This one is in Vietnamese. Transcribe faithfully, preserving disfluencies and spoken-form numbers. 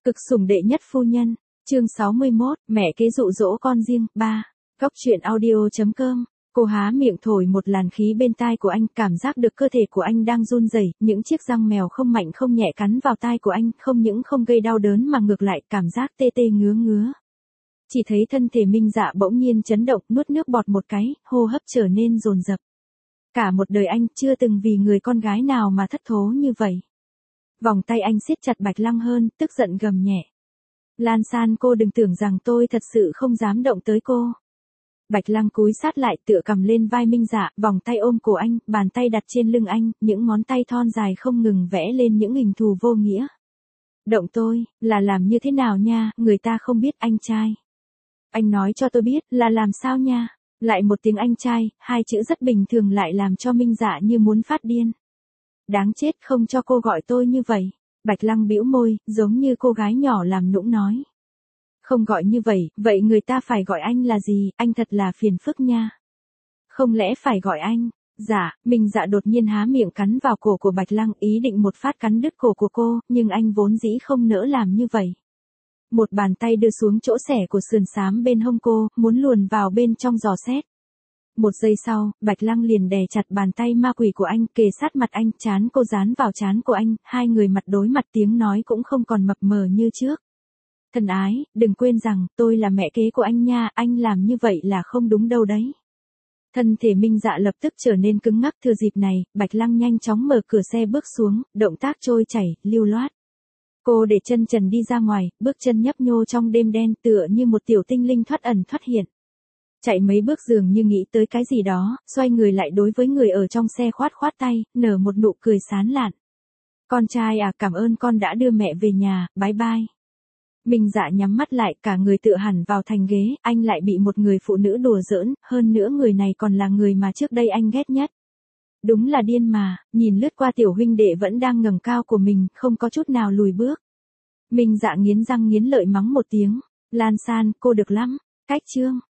Cực sủng đệ nhất phu nhân, chương sáu mươi mốt, mẹ kế dụ dỗ con riêng, ba. Góc truyện audio chấm com. Cô há miệng thổi một làn khí bên tai của anh, cảm giác được cơ thể của anh đang run rẩy, những chiếc răng mèo không mạnh không nhẹ cắn vào tai của anh, không những không gây đau đớn mà ngược lại cảm giác tê tê ngứa ngứa. Chỉ thấy thân thể Minh Dạ bỗng nhiên chấn động, nuốt nước bọt một cái, hô hấp trở nên dồn dập. Cả một đời anh chưa từng vì người con gái nào mà thất thố như vậy. Vòng tay anh siết chặt Bạch Lăng hơn, tức giận gầm nhẹ. Lan San, cô đừng tưởng rằng tôi thật sự không dám động tới cô. Bạch Lăng cúi sát lại tựa cầm lên vai Minh Dạ, vòng tay ôm cổ anh, bàn tay đặt trên lưng anh, những ngón tay thon dài không ngừng vẽ lên những hình thù vô nghĩa. Động tôi, là làm như thế nào nha, người ta không biết anh trai. Anh nói cho tôi biết, là làm sao nha. Lại một tiếng anh trai, hai chữ rất bình thường lại làm cho Minh Dạ như muốn phát điên. Đáng chết, không cho cô gọi tôi như vậy. Bạch Lăng bĩu môi, giống như cô gái nhỏ làm nũng nói. Không gọi như vậy, vậy người ta phải gọi anh là gì, anh thật là phiền phức nha. Không lẽ phải gọi anh? Dạ, Minh Dạ đột nhiên há miệng cắn vào cổ của Bạch Lăng, ý định một phát cắn đứt cổ của cô, nhưng anh vốn dĩ không nỡ làm như vậy. Một bàn tay đưa xuống chỗ xẻ của sườn xám bên hông cô, muốn luồn vào bên trong dò xét. Một giây sau, Bạch Lăng liền đè chặt bàn tay ma quỷ của anh, kề sát mặt anh, trán cô dán vào trán của anh, hai người mặt đối mặt, tiếng nói cũng không còn mập mờ như trước. Thân ái, đừng quên rằng, tôi là mẹ kế của anh nha, anh làm như vậy là không đúng đâu đấy. Thân thể Minh Dạ lập tức trở nên cứng ngắc, thừa dịp này, Bạch Lăng nhanh chóng mở cửa xe bước xuống, động tác trôi chảy, lưu loát. Cô để chân trần đi ra ngoài, bước chân nhấp nhô trong đêm đen tựa như một tiểu tinh linh thoát ẩn thoát hiện. Chạy mấy bước dường như nghĩ tới cái gì đó, xoay người lại đối với người ở trong xe khoát khoát tay, nở một nụ cười sán lạn. Con trai à, cảm ơn con đã đưa mẹ về nhà, bye bye. Minh Dạ nhắm mắt lại, cả người tựa hẳn vào thành ghế, anh lại bị một người phụ nữ đùa giỡn, hơn nữa người này còn là người mà trước đây anh ghét nhất. Đúng là điên mà, nhìn lướt qua tiểu huynh đệ vẫn đang ngẩng cao của mình, không có chút nào lùi bước. Minh Dạ nghiến răng nghiến lợi mắng một tiếng, Lan San, cô được lắm, cách chương.